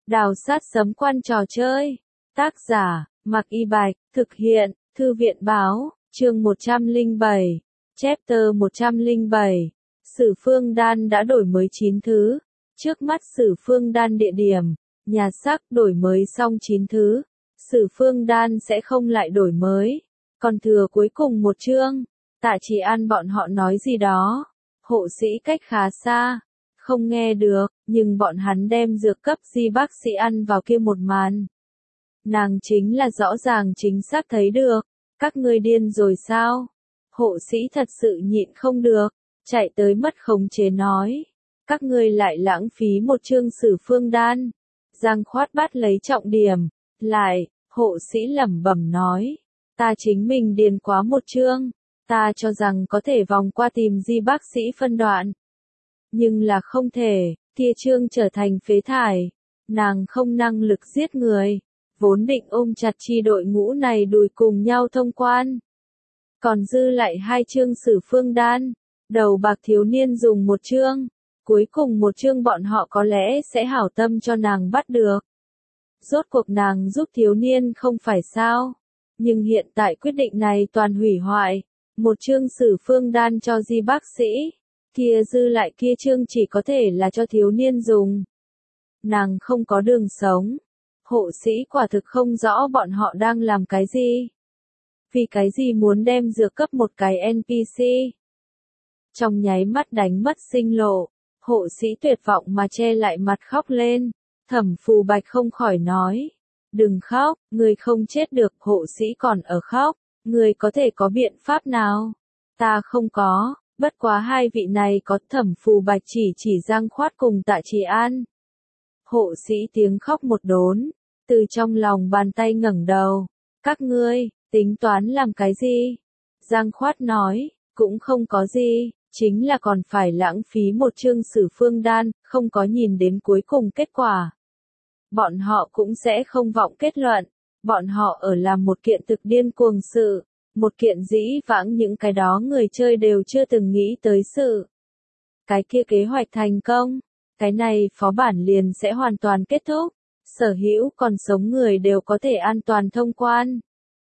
Đào sát sấm quan trò chơi. Tác giả, Mạc Y Bạch, thực hiện, Thư viện Báo, chương 107, chapter 107. Sử Phương Đan đã đổi mới 9 thứ. Trước mắt Sử Phương Đan địa điểm, nhà xác đổi mới xong 9 thứ. Sử Phương Đan sẽ không lại đổi mới. Còn thừa cuối cùng một chương. Tạ Trì An bọn họ nói gì đó. Hộ sĩ cách khá xa. Không nghe được, nhưng bọn hắn đem dược cấp di bác sĩ ăn vào kia một màn. Nàng chính là rõ ràng chính xác thấy được. Các ngươi điên rồi sao? Hộ sĩ thật sự nhịn không được, chạy tới mất khống chế nói. Các ngươi lại lãng phí một chương Sử Phương Đan. Giang Khoát bắt lấy trọng điểm. Lại, hộ sĩ lẩm bẩm nói. Ta chính mình điền quá một chương. Ta cho rằng có thể vòng qua tìm di bác sĩ phân đoạn. Nhưng là không thể, kia chương trở thành phế thải. Nàng không năng lực giết người. Vốn định ôm chặt chi đội ngũ này đùi cùng nhau thông quan. Còn dư lại 2 chương Sử Phương Đan. Đầu bạc thiếu niên dùng một chương. Cuối cùng một chương bọn họ có lẽ sẽ hảo tâm cho nàng bắt được. Rốt cuộc nàng giúp thiếu niên không phải sao. Nhưng hiện tại quyết định này toàn hủy hoại. Một chương Sử Phương Đan cho di bác sĩ. Kia dư lại kia chương chỉ có thể là cho thiếu niên dùng. Nàng không có đường sống. Hộ sĩ quả thực không rõ bọn họ đang làm cái gì. Vì cái gì muốn đem dược cấp một cái NPC. Trong nháy mắt đánh mất sinh lộ. Hộ sĩ tuyệt vọng mà che lại mặt khóc lên. Thẩm Phù Bạch không khỏi nói. Đừng khóc, người không chết được. Hộ sĩ còn ở khóc. Người có thể có biện pháp nào? Ta không có. Bất quá hai vị này có. Thẩm Phù Bạch chỉ Giang Khoát cùng Tạ Trì An. Hộ sĩ tiếng khóc một đốn. Từ trong lòng bàn tay ngẩng đầu. Các ngươi, tính toán làm cái gì? Giang Khoát nói, cũng không có gì, chính là còn phải lãng phí một chương Sử Phương Đan, không có nhìn đến cuối cùng kết quả. Bọn họ cũng sẽ không vọng kết luận. Bọn họ ở làm một kiện thực điên cuồng sự. Một kiện dĩ vãng những cái đó người chơi đều chưa từng nghĩ tới sự. Cái kia kế hoạch thành công. Cái này phó bản liền sẽ hoàn toàn kết thúc. Sở hữu còn sống người đều có thể an toàn thông quan.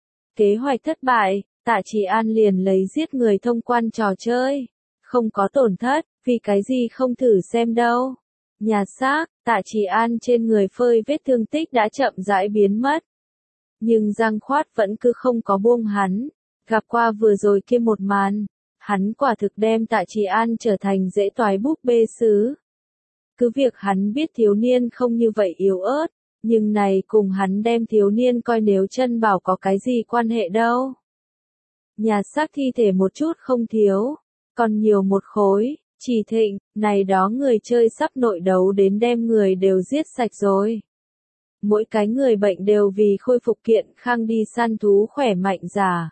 Kế hoạch thất bại, Tạ Trì An liền lấy giết người thông quan trò chơi. Không có tổn thất, vì cái gì không thử xem đâu. Nhà xác, Tạ Trì An trên người phơi vết thương tích đã chậm rãi biến mất. Nhưng Giang Khoát vẫn cứ không có buông hắn. Gặp qua vừa rồi kia một màn, hắn quả thực đem Tạ Trì An trở thành dễ toái búp bê sứ. Cứ việc hắn biết thiếu niên không như vậy yếu ớt, nhưng này cùng hắn đem thiếu niên coi nếu chân bảo có cái gì quan hệ đâu. Nhà xác thi thể một chút không thiếu, còn nhiều một khối, Chỉ Thịnh, này đó người chơi sắp nội đấu đến đem người đều giết sạch rồi. Mỗi cái người bệnh đều vì khôi phục kiện khang đi săn thú khỏe mạnh giả.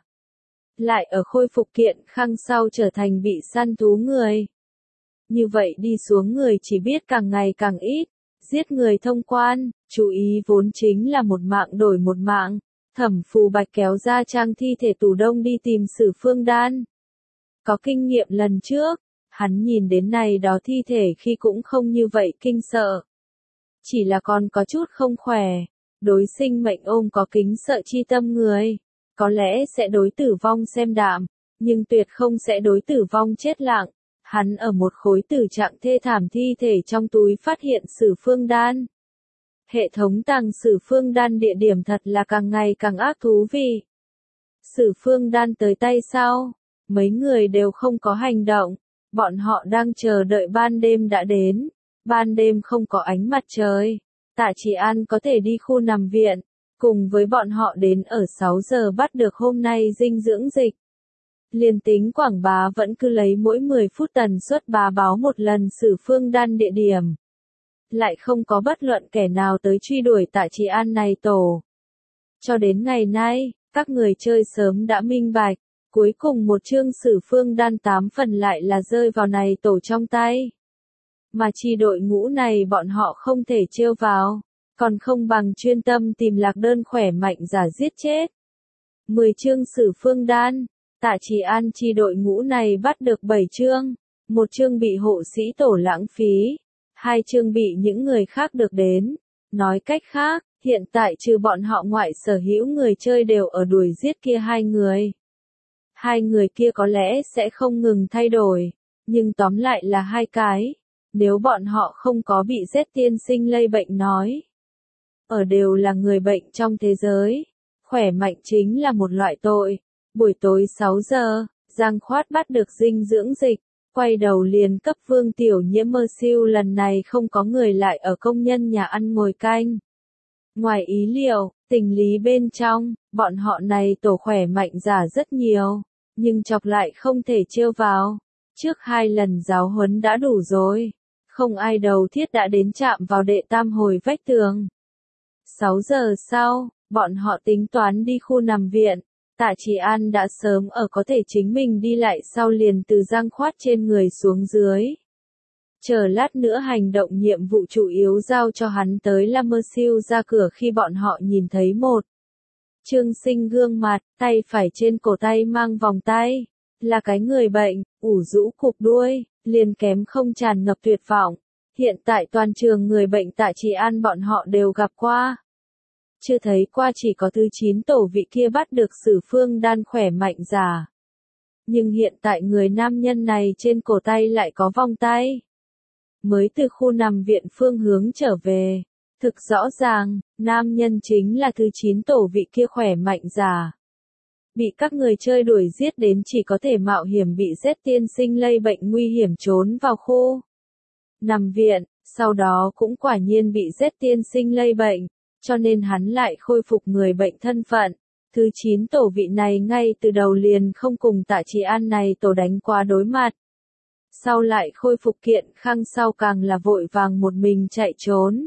Lại ở khôi phục kiện khang sau trở thành bị săn thú người. Như vậy đi xuống người chỉ biết càng ngày càng ít, giết người thông quan, chú ý vốn chính là một mạng đổi một mạng. Thẩm Phù Bạch kéo ra trang thi thể tủ đông đi tìm Sử Phương Đan. Có kinh nghiệm lần trước, hắn nhìn đến này đó thi thể khi cũng không như vậy kinh sợ. Chỉ là còn có chút không khỏe, đối sinh mệnh ôm có kính sợ chi tâm người. Có lẽ sẽ đối tử vong xem đạm, nhưng tuyệt không sẽ đối tử vong chết lặng. Hắn ở một khối tử trạng thê thảm thi thể trong túi phát hiện Sử Phương Đan. Hệ thống tàng Sử Phương Đan địa điểm thật là càng ngày càng ác thú vị. Sử Phương Đan tới tay sau, mấy người đều không có hành động. Bọn họ đang chờ đợi ban đêm đã đến. Ban đêm không có ánh mặt trời. Tạ Trì An có thể đi khu nằm viện. Cùng với bọn họ đến ở 6 giờ bắt được hôm nay dinh dưỡng dịch. Liên tính quảng bá vẫn cứ lấy mỗi 10 phút tần suất bá báo một lần Sử Phương Đan địa điểm. Lại không có bất luận kẻ nào tới truy đuổi Tạ Trì An này tổ. Cho đến ngày nay, các người chơi sớm đã minh bạch. Cuối cùng một chương Sử Phương Đan 8 phần lại là rơi vào này tổ trong tay. Mà chi đội ngũ này bọn họ không thể trêu vào. Còn không bằng chuyên tâm tìm lạc đơn khỏe mạnh giả giết chết. 10 chương Sử Phương Đan. Tạ Trì An chi đội ngũ này bắt được 7 chương. Một chương bị hộ sĩ tổ lãng phí. 2 chương bị những người khác được đến. Nói cách khác, hiện tại trừ bọn họ ngoại sở hữu người chơi đều ở đuổi giết kia hai người. Hai người kia có lẽ sẽ không ngừng thay đổi, nhưng tóm lại là hai cái. Nếu bọn họ không có bị Z tiên sinh lây bệnh nói. Ở đều là người bệnh trong thế giới. Khỏe mạnh chính là một loại tội. Buổi tối 6 giờ, Giang Khoát bắt được dinh dưỡng dịch. Quay đầu liền cấp Vương Tiểu Nhiễm mơ siêu lần này không có người lại ở công nhân nhà ăn ngồi canh. Ngoài ý liệu, tình lý bên trong, bọn họ này tổ khỏe mạnh giả rất nhiều, nhưng chọc lại không thể trêu vào. Trước 2 lần giáo huấn đã đủ rồi, không ai đầu thiết đã đến chạm vào đệ tam hồi vách tường. 6 giờ sau, bọn họ tính toán đi khu nằm viện. Tạ Chỉ An đã sớm ở có thể chính mình đi lại sau liền từ Giang Khoát trên người xuống dưới. Chờ lát nữa hành động nhiệm vụ chủ yếu giao cho hắn tới là mơ siêu ra cửa khi bọn họ nhìn thấy một. Trương Sinh gương mặt, tay phải trên cổ tay mang vòng tay. Là cái người bệnh, ủ rũ cụp đuôi, liền kém không tràn ngập tuyệt vọng. Hiện tại toàn trường người bệnh Tạ Chỉ An bọn họ đều gặp qua. Chưa thấy qua chỉ có thứ 9 tổ vị kia bắt được Sử Phương Đan khỏe mạnh giả. Nhưng hiện tại người nam nhân này trên cổ tay lại có vòng tay. Mới từ khu nằm viện phương hướng trở về. Thực rõ ràng, nam nhân chính là thứ 9 tổ vị kia khỏe mạnh giả. Bị các người chơi đuổi giết đến chỉ có thể mạo hiểm bị Z tiên sinh lây bệnh nguy hiểm trốn vào khu nằm viện, sau đó cũng quả nhiên bị Z tiên sinh lây bệnh. Cho nên hắn lại khôi phục người bệnh thân phận. Thứ 9 tổ vị này ngay từ đầu liền không cùng Tạ Chỉ An này tổ đánh qua đối mặt. Sau lại khôi phục kiện khang sau càng là vội vàng một mình chạy trốn.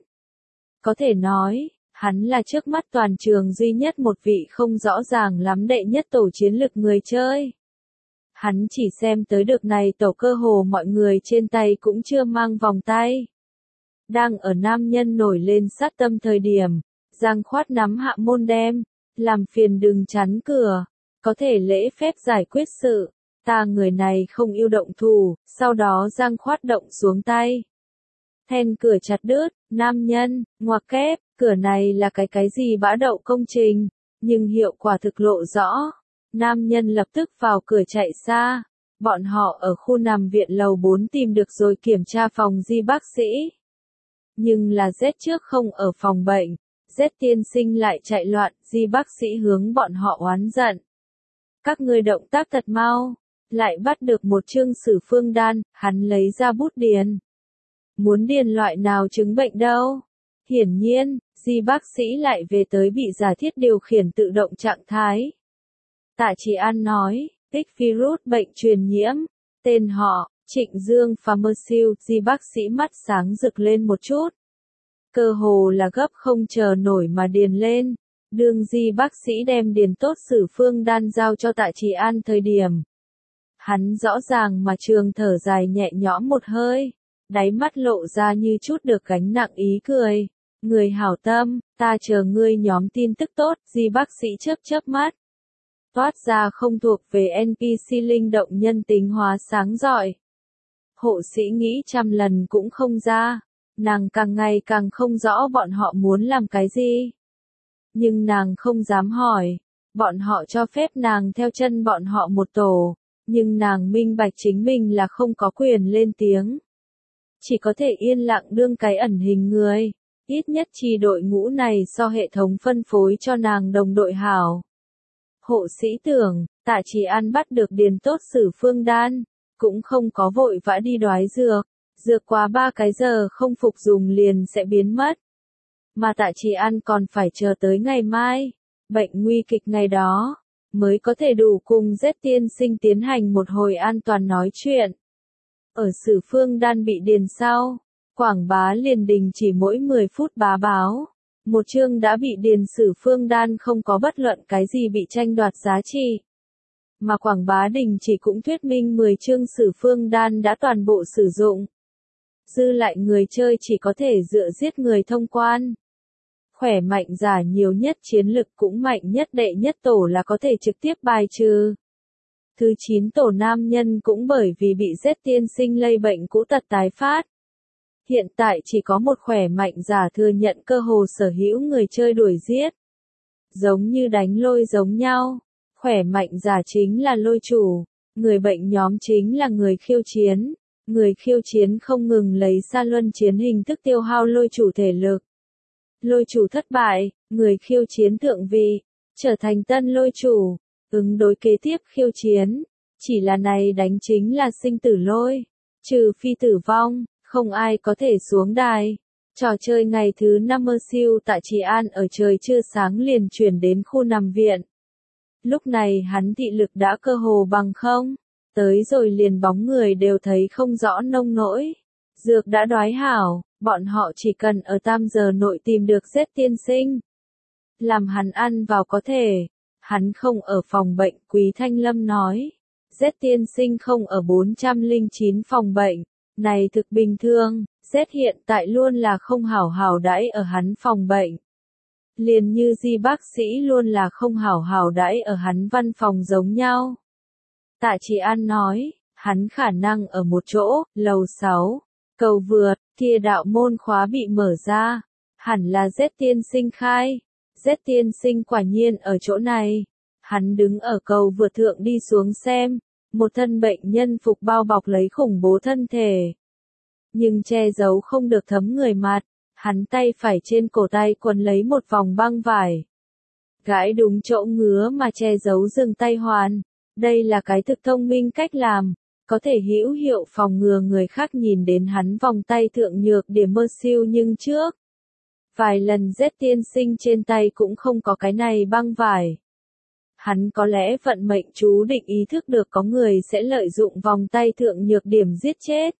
Có thể nói, hắn là trước mắt toàn trường duy nhất một vị không rõ ràng lắm đệ nhất tổ chiến lực người chơi. Hắn chỉ xem tới được này tổ cơ hồ mọi người trên tay cũng chưa mang vòng tay. Đang ở nam nhân nổi lên sát tâm thời điểm, Giang Khoát nắm hạ môn đem, làm phiền đừng chắn cửa, có thể lễ phép giải quyết sự, ta người này không yêu động thủ, sau đó Giang Khoát động xuống tay. Then cửa chặt đứt, nam nhân, ngoặc kép, cửa này là cái gì bã đậu công trình, nhưng hiệu quả thực lộ rõ. Nam nhân lập tức vào cửa chạy xa, bọn họ ở khu nằm viện lầu 4 tìm được rồi kiểm tra phòng di bác sĩ. Nhưng là Z trước không ở phòng bệnh, Z tiên sinh lại chạy loạn, di bác sĩ hướng bọn họ oán giận. Các ngươi động tác thật mau, lại bắt được một chương Sử Phương Đan, hắn lấy ra bút điền. Muốn điền loại nào chứng bệnh đâu? Hiển nhiên, di bác sĩ lại về tới bị giả thiết điều khiển tự động trạng thái. Tạ Chỉ An nói, tích virus bệnh truyền nhiễm, tên họ, Trịnh Dương Pharmaceutical, di bác sĩ mắt sáng rực lên một chút. Cơ hồ là gấp không chờ nổi mà điền lên. Đương di bác sĩ đem điền tốt Sử Phương Đan giao cho Tạ Chỉ An thời điểm. Hắn rõ ràng mà trường thở dài nhẹ nhõm một hơi, đáy mắt lộ ra như chút được gánh nặng ý cười. Người hảo tâm, ta chờ ngươi nhóm tin tức tốt, di bác sĩ chớp chớp mắt. Toát ra không thuộc về NPC linh động nhân tính hóa sáng rọi. Hộ sĩ nghĩ trăm lần cũng không ra, nàng càng ngày càng không rõ bọn họ muốn làm cái gì. Nhưng nàng không dám hỏi, bọn họ cho phép nàng theo chân bọn họ một tổ, nhưng nàng minh bạch chính mình là không có quyền lên tiếng. Chỉ có thể yên lặng đương cái ẩn hình người, ít nhất chi đội ngũ này so hệ thống phân phối cho nàng đồng đội hảo. Hộ sĩ tưởng, Tạ Chỉ An bắt được điền tốt Sử Phương Đan, cũng không có vội vã đi đoái dược, dược quá 3 cái giờ không phục dùng liền sẽ biến mất. Mà Tạ Chỉ An còn phải chờ tới ngày mai, bệnh nguy kịch ngày đó, mới có thể đủ cùng Z tiên sinh tiến hành một hồi an toàn nói chuyện. Ở Sử Phương Đan bị điền sau, quảng bá liền đình chỉ mỗi 10 phút bá báo. Một chương đã bị điền Sử Phương Đan không có bất luận cái gì bị tranh đoạt giá trị. Mà quảng bá đình chỉ cũng thuyết minh 10 chương Sử Phương Đan đã toàn bộ sử dụng. Dư lại người chơi chỉ có thể dựa giết người thông quan. Khỏe mạnh giả nhiều nhất chiến lực cũng mạnh nhất đệ nhất tổ là có thể trực tiếp bài trừ. Thứ 9 tổ nam nhân cũng bởi vì bị Z tiên sinh lây bệnh cũ tật tái phát. Hiện tại chỉ có một khỏe mạnh giả thừa nhận cơ hồ sở hữu người chơi đuổi giết. Giống như đánh lôi giống nhau. Khỏe mạnh giả chính là lôi chủ. Người bệnh nhóm chính là người khiêu chiến. Người khiêu chiến không ngừng lấy ra luân chiến hình thức tiêu hao lôi chủ thể lực. Lôi chủ thất bại, người khiêu chiến thượng vị, trở thành tân lôi chủ, ứng đối kế tiếp khiêu chiến. Chỉ là này đánh chính là sinh tử lôi. Trừ phi tử vong, không ai có thể xuống đài. Trò chơi ngày thứ 5 mơ siêu tại Trì An ở trời chưa sáng liền chuyển đến khu nằm viện. Lúc này hắn thị lực đã cơ hồ bằng không. Tới rồi liền bóng người đều thấy không rõ nông nỗi. Dược đã đoái hảo, bọn họ chỉ cần ở tam giờ nội tìm được Z tiên sinh. Làm hắn ăn vào có thể. Hắn không ở phòng bệnh, Quý Thanh Lâm nói. Z tiên sinh không ở 409 phòng bệnh. Này thực bình thường, Z hiện tại luôn là không hảo hảo đãi ở hắn phòng bệnh. Liền như Di bác sĩ luôn là không hảo hảo đãi ở hắn văn phòng giống nhau. Tạ Chỉ An nói, hắn khả năng ở một chỗ, lầu 6, cầu vượt, kia đạo môn khóa bị mở ra. Hẳn là Z tiên sinh khai. Z tiên sinh quả nhiên ở chỗ này. Hắn đứng ở cầu vượt thượng đi xuống xem. Một thân bệnh nhân phục bao bọc lấy khủng bố thân thể. Nhưng che giấu không được thấm người mặt. Hắn tay phải trên cổ tay quấn lấy một vòng băng vải. Gãi đúng chỗ ngứa mà che giấu dừng tay hoàn. Đây là cái thực thông minh cách làm. Có thể hữu hiệu phòng ngừa người khác nhìn đến hắn vòng tay thượng nhược điểm mơ siêu nhưng trước. Vài lần Z tiên sinh trên tay cũng không có cái này băng vải. Hắn có lẽ vận mệnh chú định ý thức được có người sẽ lợi dụng vòng tay thượng nhược điểm giết chết.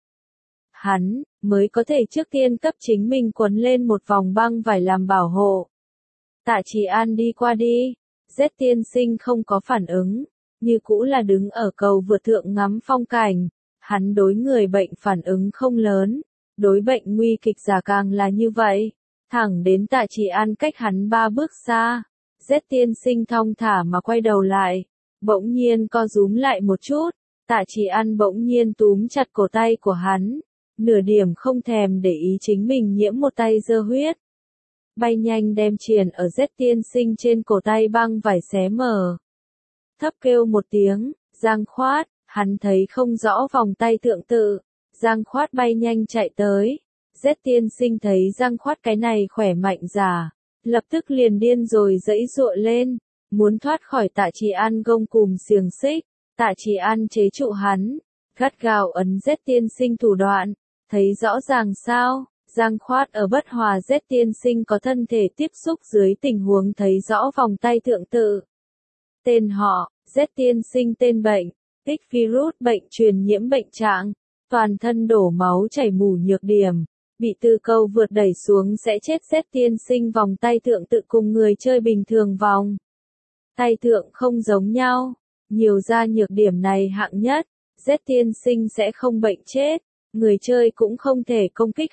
Hắn mới có thể trước tiên cấp chính mình quấn lên một vòng băng vải làm bảo hộ. Tạ Chỉ An đi qua đi. Z tiên sinh không có phản ứng. Như cũ là đứng ở cầu vượt thượng ngắm phong cảnh. Hắn đối người bệnh phản ứng không lớn. Đối bệnh nguy kịch giả càng là như vậy. Thẳng đến Tạ Chỉ An cách hắn 3 bước xa. Z tiên sinh thong thả mà quay đầu lại. Bỗng nhiên co rúm lại một chút. Tạ Chỉ An bỗng nhiên túm chặt cổ tay của hắn. Nửa điểm không thèm để ý chính mình nhiễm một tay dơ huyết. Bay nhanh đem triền ở Z tiên sinh trên cổ tay băng vải xé mở. Thấp kêu một tiếng, Giang Khoát, hắn thấy không rõ vòng tay thượng tự. Giang Khoát bay nhanh chạy tới. Z tiên sinh thấy Giang Khoát cái này khỏe mạnh giả. Lập tức liền điên rồi giãy giụa lên. Muốn thoát khỏi Tạ Chỉ An gông cùm xiềng xích. Tạ Chỉ An chế trụ hắn. Gắt gao ấn Z tiên sinh thủ đoạn. Thấy rõ ràng sao? Giang Khoát ở bất hòa Z tiên sinh có thân thể tiếp xúc dưới tình huống thấy rõ vòng tay thượng tự. Tên họ, Z tiên sinh tên bệnh, tích virus bệnh truyền nhiễm bệnh trạng, toàn thân đổ máu chảy mù nhược điểm, bị từ cầu vượt đẩy xuống sẽ chết. Z tiên sinh vòng tay thượng tự cùng người chơi bình thường vòng tay thượng không giống nhau, nhiều ra nhược điểm này hạng nhất, Z tiên sinh sẽ không bệnh chết, người chơi cũng không thể công kích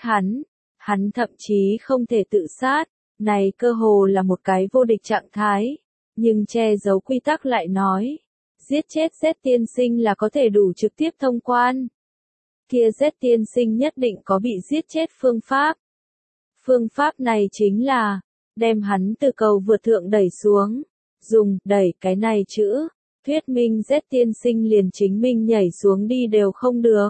hắn thậm chí không thể tự sát, này cơ hồ là một cái vô địch trạng thái. Nhưng che giấu quy tắc lại nói, giết chết Z tiên sinh là có thể đủ trực tiếp thông quan. Kia Z tiên sinh nhất định có bị giết chết phương pháp. Phương pháp này chính là, đem hắn từ cầu vượt thượng đẩy xuống. Dùng, đẩy cái này chữ, thuyết minh Z tiên sinh liền chính mình nhảy xuống đi đều không được.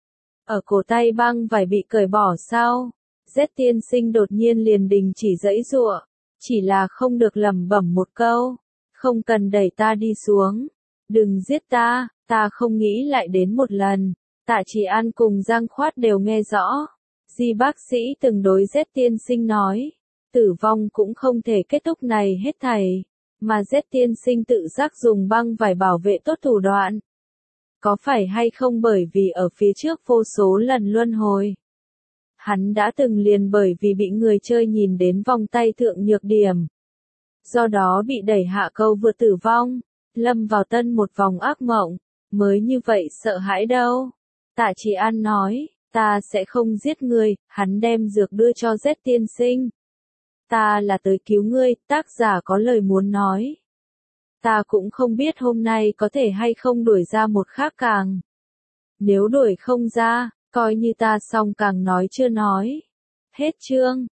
Ở cổ tay băng vải bị cởi bỏ sau, Z tiên sinh đột nhiên liền đình chỉ giãy giụa, chỉ là không được lẩm bẩm một câu, không cần đẩy ta đi xuống, đừng giết ta, ta không nghĩ lại đến một lần. Tạ Chỉ An cùng Giang Khoát đều nghe rõ. Di bác sĩ từng đối Z tiên sinh nói, tử vong cũng không thể kết thúc này hết thảy, mà Z tiên sinh tự giác dùng băng vải bảo vệ tốt thủ đoạn. Có phải hay không bởi vì ở phía trước vô số lần luân hồi. Hắn đã từng liền bởi vì bị người chơi nhìn đến vòng tay thượng nhược điểm. Do đó bị đẩy hạ cầu vượt tử vong, lâm vào tân một vòng ác mộng, mới như vậy sợ hãi đâu. Tạ Chỉ An nói, ta sẽ không giết ngươi, hắn đem dược đưa cho Z tiên sinh. Ta là tới cứu ngươi, tác giả có lời muốn nói. Ta cũng không biết hôm nay có thể hay không đuổi ra một khác càng. Nếu đuổi không ra, Coi như ta xong càng nói chưa nói. Hết chương.